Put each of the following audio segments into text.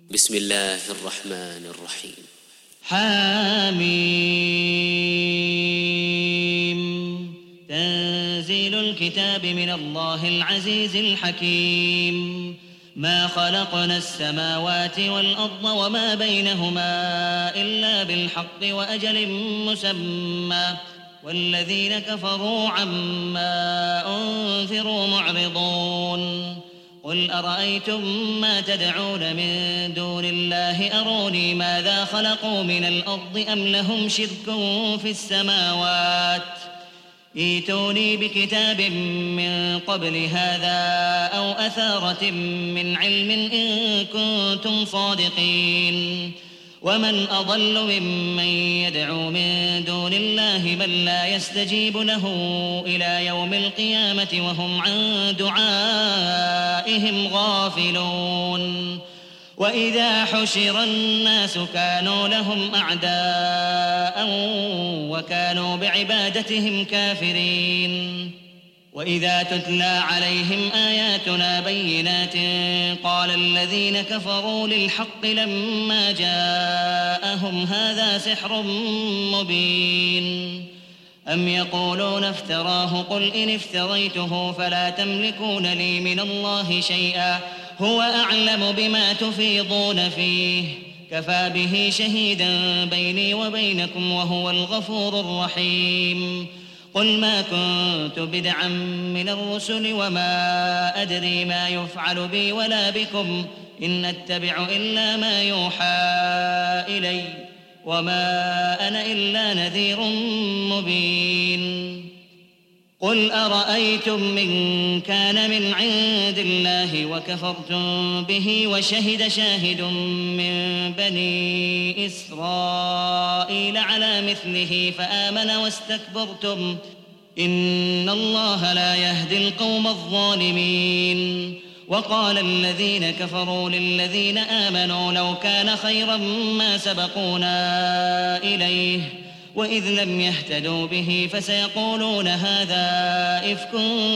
بسم الله الرحمن الرحيم. حاميم. تنزيل الكتاب من الله العزيز الحكيم. ما خلقنا السماوات والأرض وما بينهما إلا بالحق وأجل مسمى والذين كفروا عما أنذروا معرضون. قل أرأيتم ما تدعون من دون الله أروني ماذا خلقوا من الأرض أم لهم شرك في السماوات ائتوني بكتاب من قبل هذا أو أثارة من علم إن كنتم صادقين. ومن أضل ممن يدعو من دون الله من لا يستجيب له إلى يوم القيامة وهم عن دعائهم غافلون. وإذا حشر الناس كانوا لهم أعداء وكانوا بعبادتهم كافرين. وإذا تتلى عليهم آياتنا بينات قال الذين كفروا للحق لما جاءهم هذا سحر مبين. أم يقولون افتراه قل إن افتريته فلا تملكون لي من الله شيئا هو أعلم بما تفيضون فيه كفى به شهيدا بيني وبينكم وهو الغفور الرحيم. قل ما كنت بدعا من الرسل وما أدري ما يفعل بي ولا بكم إن أتبع إلا ما يوحى إلي وما أنا إلا نذير مبين. قل أرأيتم إن كان من عند الله وكفرتم به وشهد شاهد من بني إسرائيل على مثله فآمن واستكبرتم إن الله لا يهدي القوم الظالمين. وقال الذين كفروا للذين آمنوا لو كان خيرا ما سبقونا إليه وإذ لم يهتدوا به فسيقولون هذا إفك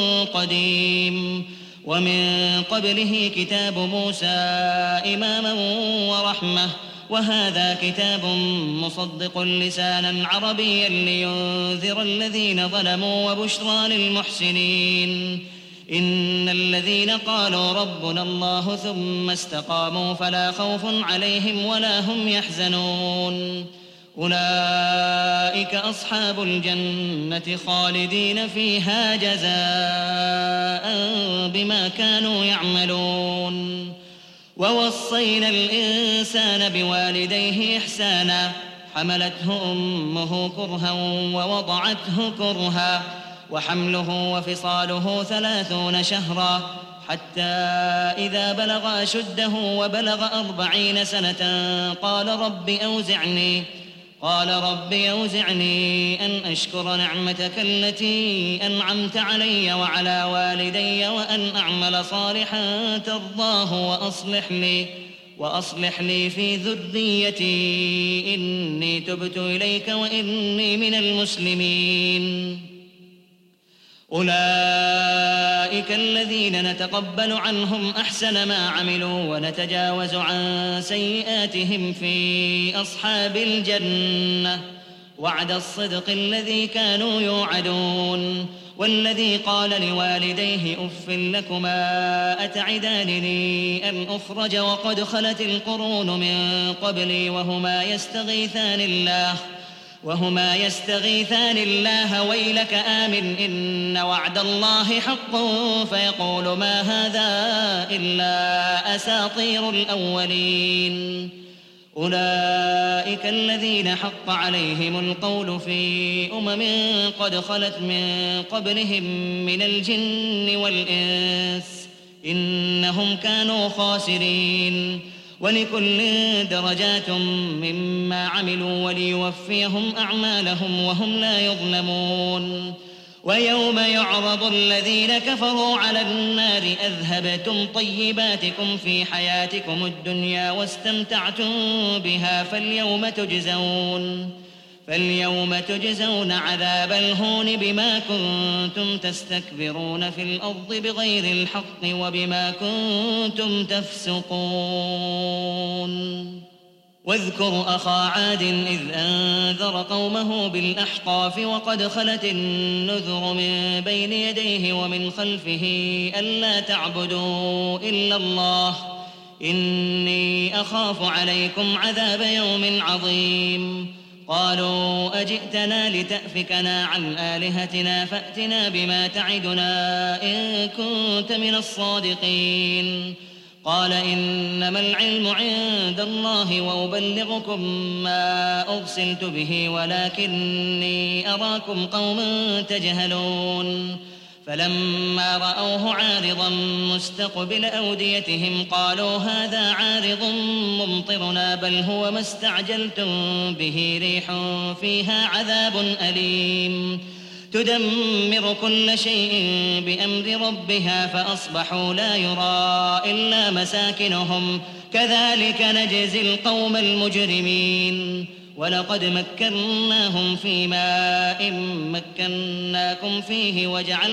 قديم. ومن قبله كتاب موسى إماما ورحمة وهذا كتاب مصدق لسانا عربيا لينذر الذين ظلموا وبشرى للمحسنين. إن الذين قالوا ربنا الله ثم استقاموا فلا خوف عليهم ولا هم يحزنون. أولئك أصحاب الجنة خالدين فيها جزاء بما كانوا يعملون. ووصينا الإنسان بوالديه إحسانا حملته أمه كرها ووضعته كرها وحمله وفصاله 30 شهرا حتى إذا بلغ أشده وبلغ 40 سنة قال رب أوزعني أن أشكر نعمتك التي أنعمت علي وعلى والدي وأن أعمل صالحا ترضاه وأصلح لي في ذريتي إني تبت إليك وإني من المسلمين. أولئك الذين نتقبل عنهم أحسن ما عملوا ونتجاوز عن سيئاتهم في أصحاب الجنة وعد الصدق الذي كانوا يوعدون. والذي قال لوالديه أف لكما أتعدانني أن أخرج وقد خلت القرون من قبلي وهما يستغيثان الله ويلك آمن إن وعد الله حق فيقول ما هذا إلا أساطير الأولين. أولئك الذين حق عليهم القول في قد خلت من قبلهم من الجن والإنس إنهم كانوا خاسرين. ولكل درجات مما عملوا وليوفيهم أعمالهم وهم لا يظلمون. ويوم يعرض الذين كفروا على النار أذهبتم طيباتكم في حياتكم الدنيا واستمتعتم بها فاليوم تجزون عذاب الهون بما كنتم تستكبرون في الأرض بغير الحق وبما كنتم تفسقون. واذكر أخا عاد إذ أنذر قومه بالأحقاف وقد خلت النذر من بين يديه ومن خلفه ألا تعبدوا إلا الله إني أخاف عليكم عذاب يوم عظيم. قالوا أجئتنا لتأفكنا عن آلهتنا فأتنا بما تعدنا إن كنت من الصادقين. قال إنما العلم عند الله وأبلغكم ما أرسلت به ولكني أراكم قوما تجهلون. فلما رأوه عارضا مستقبل أوديتهم قالوا هذا عارض ممطرنا بل هو ما استعجلتم به ريح فيها عذاب أليم تدمر كل شيء بأمر ربها فأصبحوا لا يرى إلا مساكنهم كذلك نجزي القوم المجرمين. ولقد مكناهم في ماء مكناكم فيه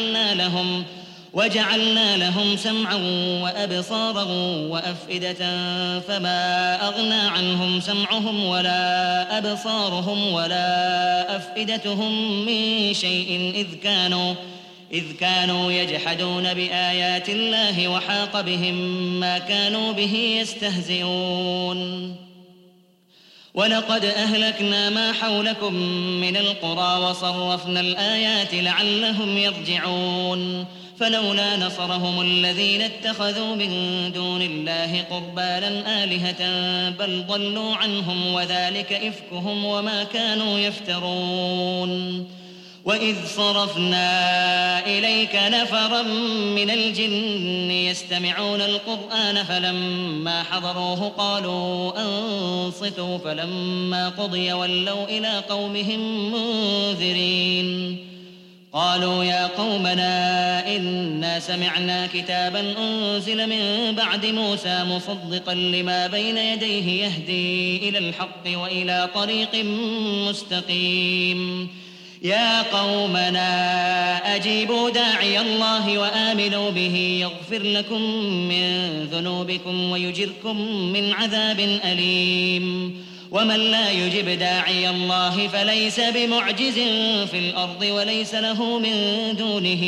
وجعلنا لهم سمعا وأبصارا وأفئدة فما أغنى عنهم سمعهم ولا أبصارهم ولا أفئدتهم من شيء إذ كانوا يجحدون بآيات الله وحاق بهم ما كانوا به يستهزئون. ولقد أهلكنا ما حولكم من القرى وصرفنا الآيات لعلهم يرجعون. فلولا نصرهم الذين اتخذوا من دون الله قربانا آلهة بل ضلوا عنهم وذلك إفكهم وما كانوا يفترون. وإذ صرفنا إليك نفرا من الجن يستمعون القرآن فلما حضروه قالوا أنصتوا فلما قضي ولوا إلى قومهم منذرين. قالوا يا قومنا إنا سمعنا كتابا أنزل من بعد موسى مصدقا لما بين يديه يهدي إلى الحق وإلى طريق مستقيم. يا قومنا أجيبوا داعي الله وآمنوا به يغفر لكم من ذنوبكم ويجركم من عذاب أليم. ومن لا يجب داعي الله فليس بمعجز في الأرض وليس له من دونه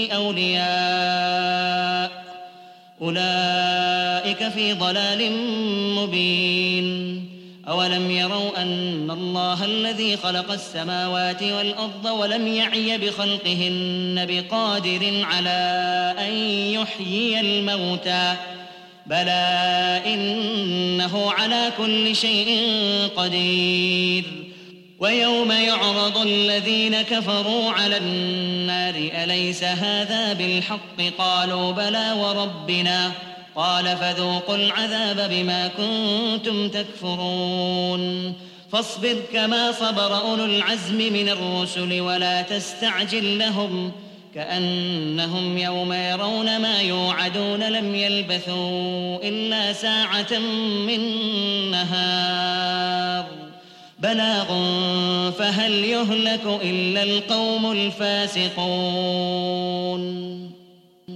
أولياء أولئك في ضلال مبين. أولم يروا أن الله الذي خلق السماوات والأرض ولم يعي بخلقهن بقادر على أن يحيي الموتى بلى إنه على كل شيء قدير. ويوم يعرض الذين كفروا على النار أليس هذا بالحق قالوا بلى وربنا قال فذوقوا العذاب بما كنتم تكفرون. فاصبر كما صبر أولو العزم من الرسل ولا تستعجل لهم كأنهم يوم يرون ما يوعدون لم يلبثوا إلا ساعة من نهار بلاغ فهل يهلك إلا القوم الفاسقون.